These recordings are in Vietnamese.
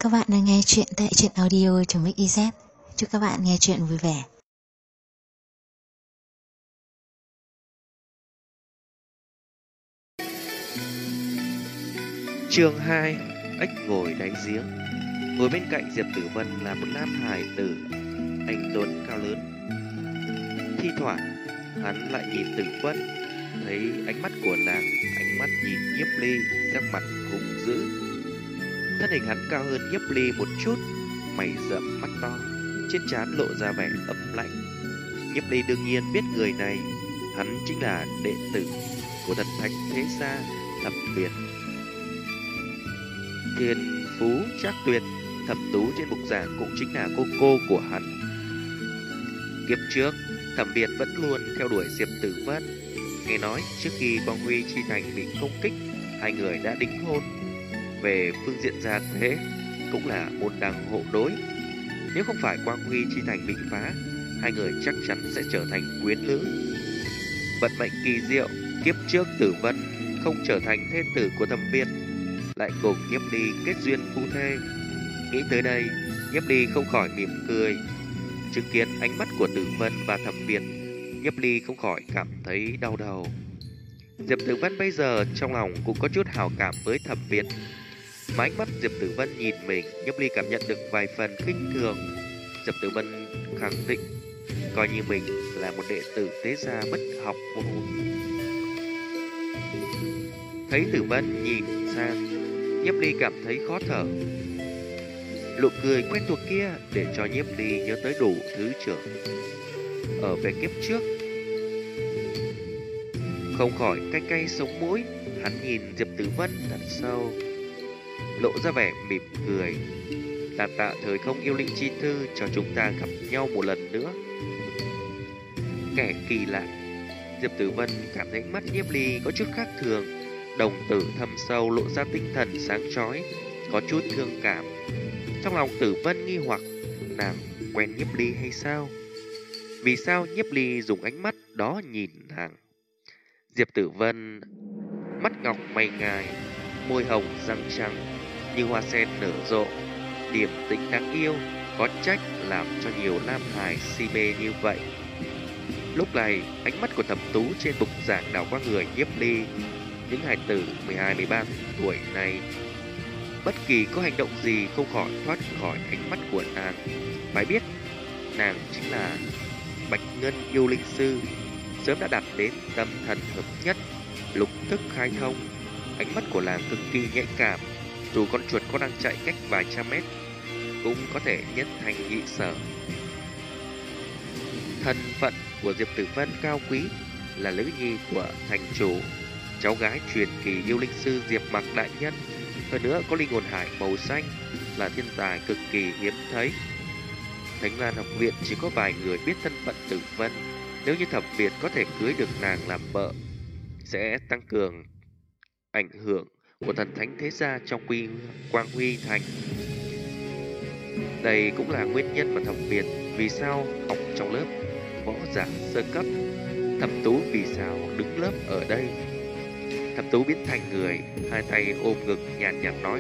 Các bạn đang nghe chuyện tại truyện audio.mix.iz. Chúc các bạn nghe chuyện vui vẻ. Chương 2: Ếch ngồi đáy giếng. Ngồi bên cạnh Diệp Tử Vân là một nam hài tử, anh tuấn cao lớn. Thi thoảng hắn lại nhìn Tử Vân, thấy ánh mắt của nàng, ánh mắt nhìn Nhiếp Ly, sắc mặt hung dữ. Thân hình hắn cao hơn Nhiếp Ly một chút, mày rậm mắt to, trên trán lộ ra vẻ ấm lạnh. Nhiếp Ly đương nhiên biết người này, hắn chính là đệ tử của thần thánh thế gia Thẩm Việt. Thiên phú trác tuyệt, Thẩm Tú trên bục giảng cũng chính là cô của hắn. Kiếp trước, Thẩm Việt vẫn luôn theo đuổi Diệp Tử Vân. Nghe nói trước khi Quang Huy Chi Thành bị công kích, hai người đã đính hôn. Về phương diện gia thế, cũng là môn đăng hộ đối. Nếu không phải Quang Huy Chi Thành bị phá, hai người chắc chắn sẽ trở thành quyến lữ. Vận mệnh kỳ diệu, kiếp trước Tử Vân không trở thành thê tử của Thẩm Việt, lại cùng Nhiếp Ly kết duyên phu thê. Nghĩ tới đây, Nhiếp Ly không khỏi mỉm cười. Chứng kiến ánh mắt của Tử Vân và Thẩm Việt, Nhiếp Ly không khỏi cảm thấy đau đầu. Diệp Tử Vân bây giờ trong lòng cũng có chút hảo cảm với Thẩm Việt, mà ánh mắt Diệp Tử Vân nhìn mình, Nhiếp Ly cảm nhận được vài phần khinh thường. Diệp Tử Vân khẳng định coi như mình là một đệ tử thế gia bất học vô ưu. Thấy Tử Vân nhìn sang, Nhiếp Ly cảm thấy khó thở. Nụ cười quen thuộc kia để cho Nhiếp Ly nhớ tới đủ thứ trưởng ở về kiếp trước, không khỏi cay cay sống mũi. Hắn nhìn Diệp Tử Vân thật sâu, lộ ra vẻ mỉm cười. Tạ tạ thời không yêu linh chi thư cho chúng ta gặp nhau một lần nữa. Kẻ kỳ lạ. Diệp Tử Vân cảm thấy mắt Nhiếp Ly có chút khác thường, đồng tử thâm sâu lộ ra tinh thần sáng chói, có chút thương cảm. Trong lòng Tử Vân nghi hoặc, nàng quen Nhiếp Ly hay sao? Vì sao Nhiếp Ly dùng ánh mắt đó nhìn nàng? Diệp Tử Vân mắt ngọc mày ngài, môi hồng răng trắng như hoa sen nở rộ, điềm tĩnh đáng yêu, có trách làm cho nhiều nam hài si mê như vậy. Lúc này, ánh mắt của Thẩm Tú trên bục giảng đảo qua người Nhiếp Ly. Những hài tử 12-13 tuổi này, bất kỳ có hành động gì không khỏi thoát khỏi ánh mắt của nàng. Phải biết, nàng chính là Bạch Ngân yêu linh sư, sớm đã đạt đến tâm thần hợp nhất, lục thức khai thông. Ánh mắt của nàng cực kỳ nhạy cảm, dù con chuột có đang chạy cách vài trăm mét cũng có thể nhất thành nhị sở. Thân phận của Diệp Tử Vân cao quý, là nữ nhi của thành chủ, cháu gái truyền kỳ yêu linh sư Diệp Mặc đại nhân. Hơn nữa có linh hồn hải màu xanh, là thiên tài cực kỳ hiếm thấy. Thánh Lan học viện chỉ có vài người biết thân phận Tử Vân. Nếu như Thẩm Việt có thể cưới được nàng làm vợ, sẽ tăng cường ảnh hưởng của thần thánh thế gia trong Quang Huy Thành. Đây cũng là nguyên nhân mà Thẩm Việt vì sao học trong lớp võ giả sơ cấp, Thẩm Tú vì sao đứng lớp ở đây. Thẩm Tú biến thành người, hai tay ôm ngực nhàn nhạt nói: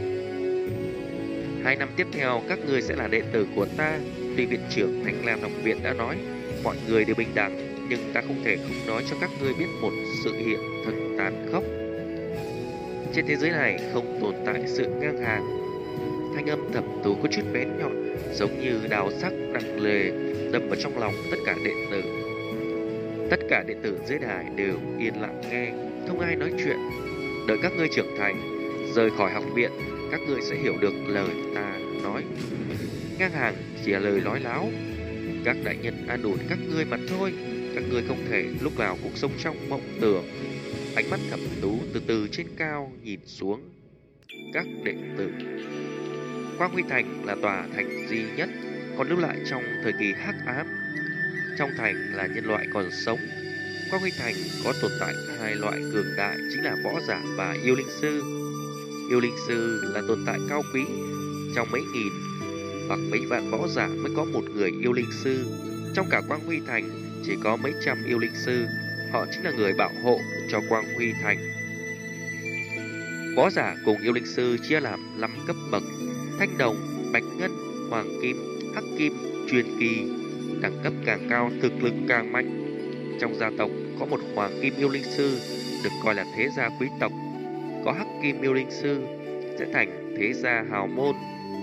2 năm tiếp theo các ngươi sẽ là đệ tử của ta. Tuy viện trưởng Thanh Lam học viện đã nói mọi người đều bình đẳng, nhưng ta không thể không nói cho các ngươi biết một sự hiện thật tàn khốc. Trên thế giới này không tồn tại sự ngang hàng. Thanh âm Thẩm Tú có chút bén nhọn, giống như đao sắc nặng lề đâm vào trong lòng tất cả đệ tử. Tất cả đệ tử dưới đài đều yên lặng nghe, không ai nói chuyện. Đợi các ngươi trưởng thành, rời khỏi học viện, các ngươi sẽ hiểu được lời ta nói. Ngang hàng chỉ là lời nói láo. Các đại nhân an ủi các ngươi mà thôi. Các ngươi không thể lúc nào cũng sống trong mộng tưởng. Ánh mắt Thẩm Tú từ từ trên cao nhìn xuống các đệ tử. Quang Huy Thành là tòa thành duy nhất còn lưu lại trong thời kỳ hắc ám. Trong thành là nhân loại còn sống. Quang Huy Thành có tồn tại 2 loại cường đại, chính là võ giả và yêu linh sư. Yêu linh sư là tồn tại cao quý, trong mấy nghìn hoặc mấy vạn võ giả mới có một người yêu linh sư. Trong cả Quang Huy Thành chỉ có mấy trăm yêu linh sư, họ chính là người bảo hộ cho Quang Huy Thành. Võ giả cùng yêu linh sư chia làm 5 cấp bậc. thanh đồng, bạch ngân, hoàng kim, hắc kim, truyền kỳ. Đẳng cấp càng cao, thực lực càng mạnh. Trong gia tộc có một hoàng kim yêu linh sư, được coi là thế gia quý tộc. Có hắc kim yêu linh sư sẽ thành thế gia hào môn.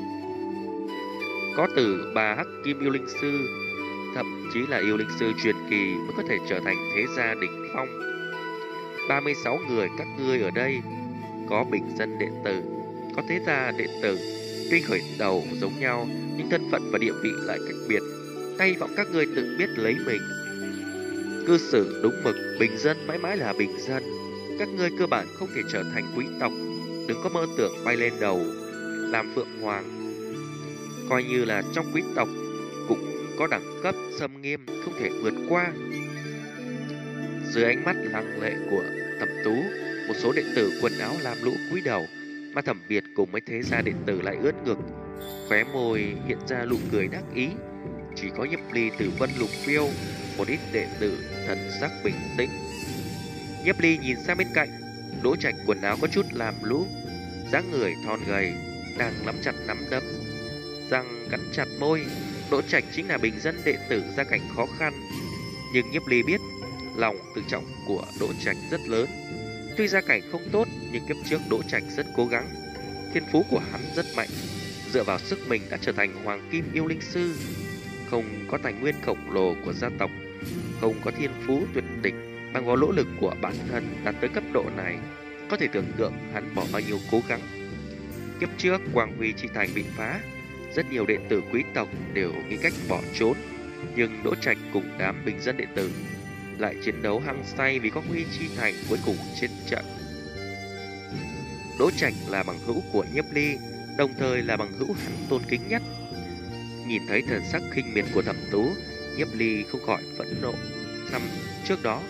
Có từ 3 hắc kim yêu linh sư, thậm chí là yêu linh sư truyền kỳ mới có thể trở thành thế gia đỉnh phong. 36 người các ngươi ở đây, có bình dân đệ tử, có thế gia đệ tử. Tuy khởi đầu giống nhau, nhưng thân phận và địa vị lại cách biệt. Ta hy vọng các ngươi tự biết lấy mình, cư xử đúng mực. Bình dân mãi mãi là bình dân. Các ngươi cơ bản không thể trở thành quý tộc. Đừng có mơ tưởng bay lên đầu làm phượng hoàng. Coi như là trong quý tộc cũng có đẳng cấp xâm nghiêm, không thể vượt qua. Dưới ánh mắt lặng lệ của Thẩm Tú, một số đệ tử quần áo lam lũ cúi đầu, mà Thẩm Việt cùng mấy thế gia đệ tử lại ướt ngực, khóe môi hiện ra nụ cười đắc ý. Chỉ có Nhiếp Ly, Tử Vân, Lục Phiêu, một ít đệ tử thần sắc bình tĩnh. Nhiếp Ly nhìn sang bên cạnh, Đỗ Trạch quần áo có chút làm lũ, dáng người thon gầy, đang nắm chặt nắm đấm, răng cắn chặt môi. Đỗ Trạch chính là bình dân đệ tử gia cảnh khó khăn, nhưng Nhiếp Ly biết lòng tự trọng của Đỗ Trạch rất lớn. Tuy gia cảnh không tốt, nhưng kiếp trước Đỗ Trạch rất cố gắng. Thiên phú của hắn rất mạnh, dựa vào sức mình đã trở thành hoàng kim yêu linh sư. Không có tài nguyên khổng lồ của gia tộc, không có thiên phú tuyệt đỉnh, bằng vào nỗ lực của bản thân đạt tới cấp độ này, có thể tưởng tượng hắn bỏ bao nhiêu cố gắng. Kiếp trước Quang Huy Chi Thành bị phá, rất nhiều đệ tử quý tộc đều nghĩ cách bỏ trốn, nhưng Đỗ Trạch cùng đám bình dân đệ tử lại chiến đấu hăng say vì Quang Huy Chi Thành cuối cùng chết trận. Đỗ Trạch là bằng hữu của Nhiếp Ly, đồng thời là bằng hữu hắn tôn kính nhất. Nhìn thấy thần sắc khinh miệt của Thẩm Tú, Nhiếp Ly không khỏi phẫn nộ. Năm trước đó,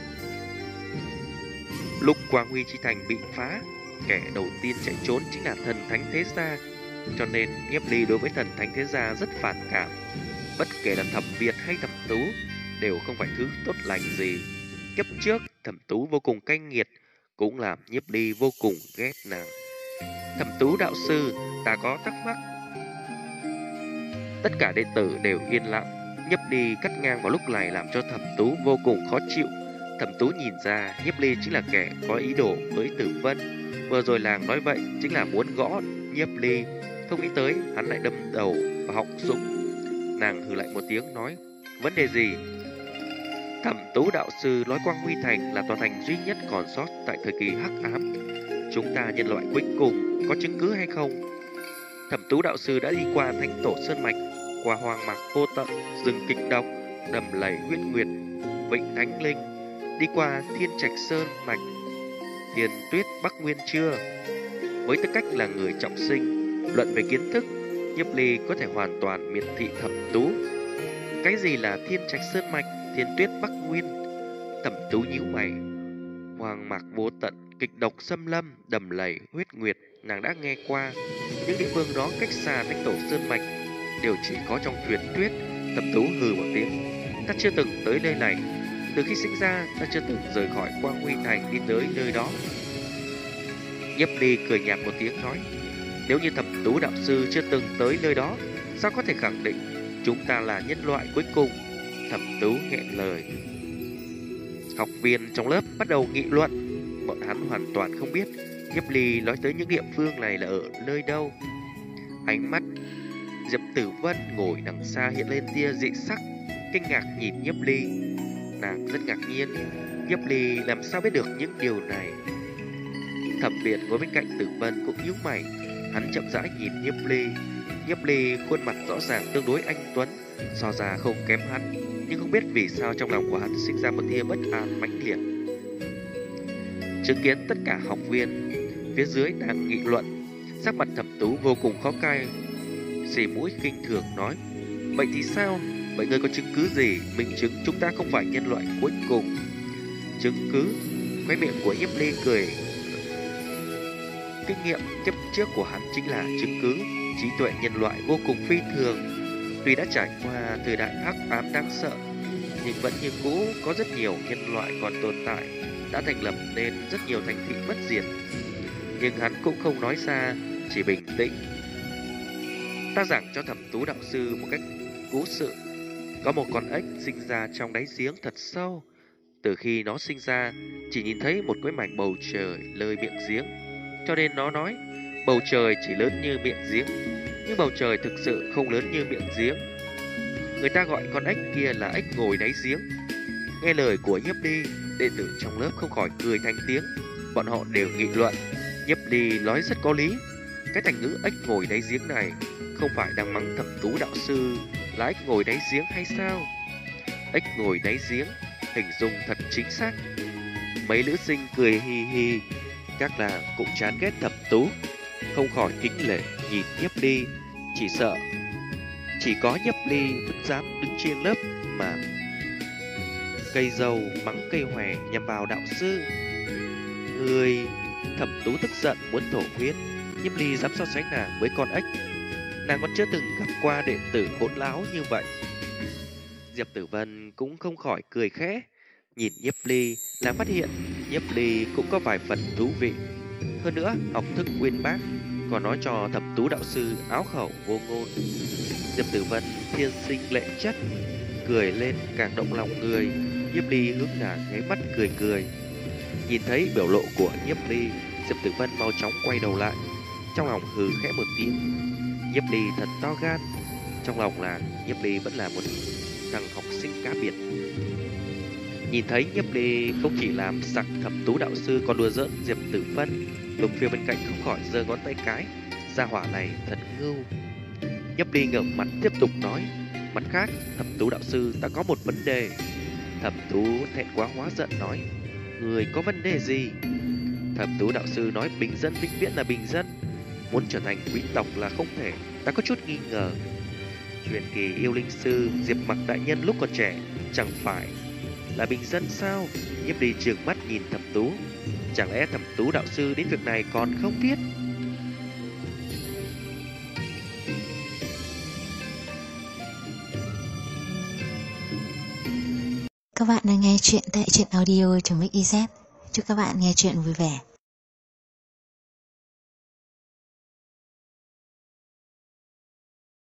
lúc Quang Huy Chi Thành bị phá, kẻ đầu tiên chạy trốn chính là thần thánh thế gia, cho nên Nhiếp Ly đối với thần thánh thế gia rất phản cảm. Bất kể là Thẩm Việt hay Thẩm Tú đều không phải thứ tốt lành gì. Kiếp trước Thẩm Tú vô cùng cay nghiệt, cũng làm Nhiếp Ly vô cùng ghét nàng. Thẩm Tú đạo sư, ta có thắc mắc. Tất cả đệ tử đều yên lặng. Nhiếp Ly cắt ngang vào lúc này làm cho Thẩm Tú vô cùng khó chịu. Thẩm Tú nhìn ra Nhiếp Ly chính là kẻ có ý đồ với Tử Vân. Vừa rồi nàng nói vậy chính là muốn gõ Nhiếp Ly, không nghĩ tới hắn lại đâm đầu vào họng súng. Nàng hừ lại một tiếng nói, vấn đề gì? Thẩm Tú đạo sư nói Quang Huy Thành là tòa thành duy nhất còn sót tại thời kỳ hắc ám. Chúng ta nhân loại cuối cùng có chứng cứ hay không? Thẩm Tú đạo sư đã đi qua Thánh Tổ Sơn Mạch, qua Hoang Mạc Vô Tận, rừng kịch độc, đầm lầy huyết nguyệt, vịnh Thánh Linh, đi qua Thiên Trạch Sơn Mạch, Thiên Tuyết Bắc Nguyên chưa? Với tư cách là người trọng sinh, luận về kiến thức, Nhiếp Ly có thể hoàn toàn miệt thị Thẩm Tú. Cái gì là Thiên Trạch Sơn Mạch, Thiên Tuyết Bắc Nguyên? Thẩm Tú nhíu mày. Hoang Mạc Vô Tận, kịch độc xâm lâm, đầm lầy huyết nguyệt, nàng đã nghe qua. Những địa phương đó cách xa Thánh Tổ Sơn Mạch, đều chỉ có trong truyền thuyết. Thẩm Tú hừ một tiếng. Ta chưa từng tới nơi này. Từ khi sinh ra, ta chưa từng rời khỏi Quang Huy Thành đi tới nơi đó. Nhiếp Ly cười nhạt một tiếng nói, nếu như Thẩm Tú đạo sư chưa từng tới nơi đó, sao có thể khẳng định chúng ta là nhân loại cuối cùng? Thẩm Tú nghẹn lời. Học viên trong lớp bắt đầu nghị luận. Bọn hắn hoàn toàn không biết Nhiếp Ly nói tới những địa phương này là ở nơi đâu. Ánh mắt Diệp Tử Vân ngồi đằng xa hiện lên tia dị sắc, kinh ngạc nhìn Nhiếp Ly. Nàng rất ngạc nhiên, Nhiếp Ly làm sao biết được những điều này. Thẩm Việt ngồi bên cạnh Tử Vân cũng nhíu mày, hắn chậm rãi nhìn Nhiếp Ly. Nhiếp Ly khuôn mặt rõ ràng tương đối anh tuấn, so ra không kém hắn, nhưng không biết vì sao trong lòng của hắn sinh ra một tia bất an mãnh liệt. Chứng kiến tất cả học viên phía dưới đang nghị luận, sắc mặt Thẩm Tú vô cùng khó cai, xì mũi khinh thường nói, vậy thì sao? Vậy ngươi có chứng cứ gì minh chứng chúng ta không phải nhân loại cuối cùng? Chứng cứ? Khóe miệng của Nhiếp Ly cười. Kinh nghiệm kiếp trước của hắn chính là chứng cứ. Trí tuệ nhân loại vô cùng phi thường. Tuy đã trải qua thời đại hắc ám đáng sợ, nhưng vẫn như cũ có rất nhiều nhân loại còn tồn tại, đã thành lập nên rất nhiều thành thị bất diệt. Nhưng hắn cũng không nói ra, chỉ bình tĩnh Ta giảng cho Thẩm Tú đạo sư một cách cố sự. Có một con ếch sinh ra trong đáy giếng thật sâu. Từ khi nó sinh ra, chỉ nhìn thấy một cái mảnh bầu trời lơi miệng giếng. Cho nên nó nói, bầu trời chỉ lớn như miệng giếng. Nhưng bầu trời thực sự không lớn như miệng giếng. Người ta gọi con ếch kia là ếch ngồi đáy giếng. Nghe lời của Nhiếp Ly, đệ tử trong lớp không khỏi cười thành tiếng. Bọn họ đều nghị luận. Nhiếp Ly nói rất có lý. Cái thành ngữ ếch ngồi đáy giếng này không phải đang mắng Thẩm Tú đạo sư là ếch ngồi đáy giếng hay sao? Ếch ngồi đáy giếng hình dung thật chính xác. Mấy nữ sinh cười hi hi, chắc là cũng chán ghét Thẩm Tú, không khỏi kính lễ nhìn Nhiếp Ly. Chỉ sợ chỉ có Nhiếp Ly vẫn dám đứng trên lớp mà cây dâu mắng cây hòe nhằm vào đạo sư. Người Thẩm Tú tức giận muốn thổ huyết. Nhiếp Ly dám so sánh nàng với con ếch, nàng còn chưa từng gặp qua đệ tử hỗn láo như vậy. Diệp Tử Vân cũng không khỏi cười khẽ, nhìn Nhiếp Ly là phát hiện Nhiếp Ly cũng có vài phần thú vị. Hơn nữa học thức uyên bác, còn nói cho Thẩm Tú đạo sư áo khẩu vô ngôn. Diệp Tử Vân thiên sinh lệ chất, cười lên càng động lòng người. Nhiếp Ly hướng nàng nháy mắt cười cười. Nhìn thấy biểu lộ của Nhiếp Ly, Diệp Tử Vân mau chóng quay đầu lại, trong lòng hừ khẽ một tiếng. Nhiếp Ly thật to gan. Trong lòng là Nhiếp Ly vẫn là một thằng học sinh cá biệt. Nhìn thấy Nhiếp Ly không chỉ làm sặc Thẩm Tú đạo sư, còn đùa giỡn Diệp Tử Vân, Lục Phiêu bên cạnh không khỏi giơ ngón tay cái. Gia hỏa này thật ngưu. Nhiếp Ly ngẩng mặt tiếp tục nói, mặt khác Thẩm Tú đạo sư ta có một vấn đề. Thẩm Tú thẹn quá hóa giận nói, người có vấn đề gì? Thẩm Tú đạo sư nói, bình dân vĩnh viễn là bình dân, muốn trở thành quý tộc là không thể. Ta có chút nghi ngờ, truyền kỳ yêu linh sư Diệp Mặc đại nhân lúc còn trẻ chẳng phải là bình dân sao? Nhiếp Ly trừng mắt nhìn Thẩm Tú, chẳng lẽ Thẩm Tú đạo sư đến việc này còn không biết? Các bạn đang nghe chuyện tại truyện audio.mix.iz. Chúc các bạn nghe chuyện vui vẻ.